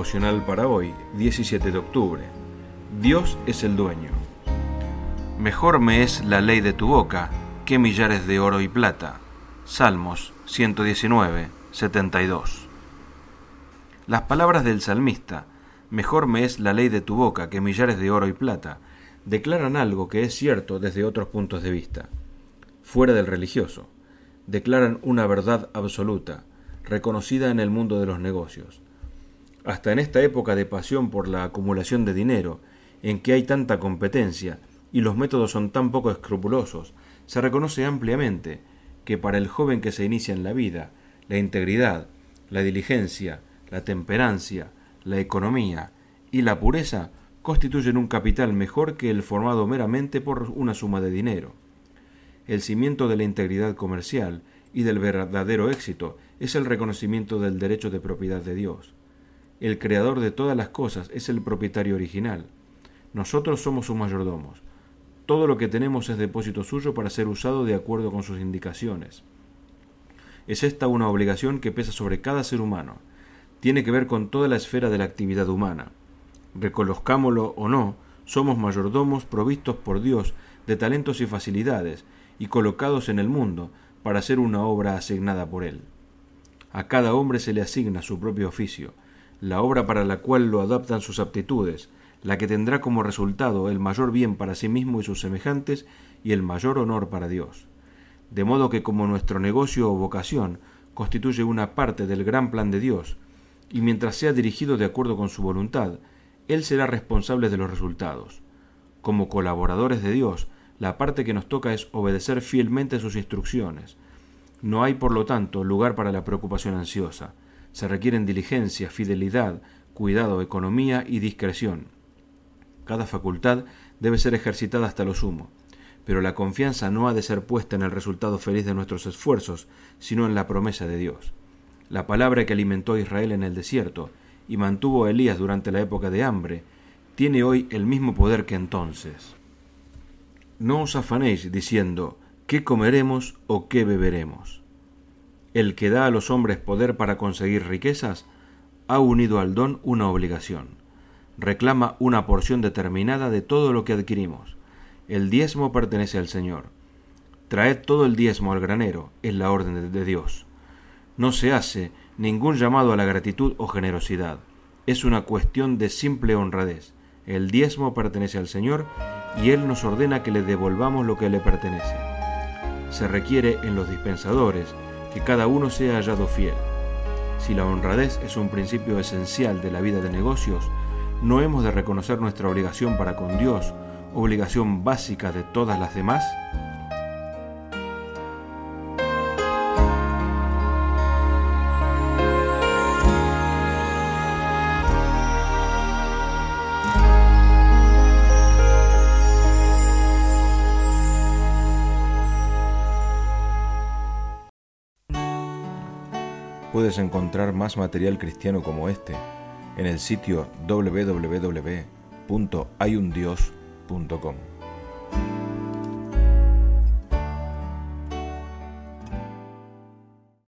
devocional para hoy, 17 de octubre. Dios es el dueño. Mejor me es la ley de tu boca que millares de oro y plata. Salmos 119, 72. Las palabras del salmista, mejor me es la ley de tu boca que millares de oro y plata, declaran algo que es cierto desde otros puntos de vista, fuera del religioso. Declaran una verdad absoluta, reconocida en el mundo de los negocios. Hasta en esta época de pasión por la acumulación de dinero, en que hay tanta competencia y los métodos son tan poco escrupulosos, se reconoce ampliamente que para el joven que se inicia en la vida, la integridad, la diligencia, la temperancia, la economía y la pureza constituyen un capital mejor que el formado meramente por una suma de dinero. El cimiento de la integridad comercial y del verdadero éxito es el reconocimiento del derecho de propiedad de Dios. El creador de todas las cosas es el propietario original. Nosotros somos sus mayordomos. Todo lo que tenemos es depósito suyo para ser usado de acuerdo con sus indicaciones. Es esta una obligación que pesa sobre cada ser humano. Tiene que ver con toda la esfera de la actividad humana. Reconozcámoslo o no, somos mayordomos provistos por Dios de talentos y facilidades y colocados en el mundo para hacer una obra asignada por Él. A cada hombre se le asigna su propio oficio, la obra para la cual lo adaptan sus aptitudes, la que tendrá como resultado el mayor bien para sí mismo y sus semejantes y el mayor honor para Dios. De modo que como nuestro negocio o vocación constituye una parte del gran plan de Dios, y mientras sea dirigido de acuerdo con su voluntad, Él será responsable de los resultados. Como colaboradores de Dios, la parte que nos toca es obedecer fielmente sus instrucciones. No hay, por lo tanto, lugar para la preocupación ansiosa. Se requieren diligencia, fidelidad, cuidado, economía y discreción. Cada facultad debe ser ejercitada hasta lo sumo, pero la confianza no ha de ser puesta en el resultado feliz de nuestros esfuerzos, sino en la promesa de Dios. La palabra que alimentó a Israel en el desierto y mantuvo a Elías durante la época de hambre, tiene hoy el mismo poder que entonces. No os afanéis diciendo, ¿qué comeremos o qué beberemos? El que da a los hombres poder para conseguir riquezas, ha unido al don una obligación. Reclama una porción determinada de todo lo que adquirimos. El diezmo pertenece al Señor. Traed todo el diezmo al granero, es la orden de Dios. No se hace ningún llamado a la gratitud o generosidad. Es una cuestión de simple honradez. El diezmo pertenece al Señor y Él nos ordena que le devolvamos lo que le pertenece. Se requiere en los dispensadores que cada uno sea hallado fiel. Si la honradez es un principio esencial de la vida de negocios, ¿no hemos de reconocer nuestra obligación para con Dios, obligación básica de todas las demás? Puedes encontrar más material cristiano como este en el sitio www.hayundios.com.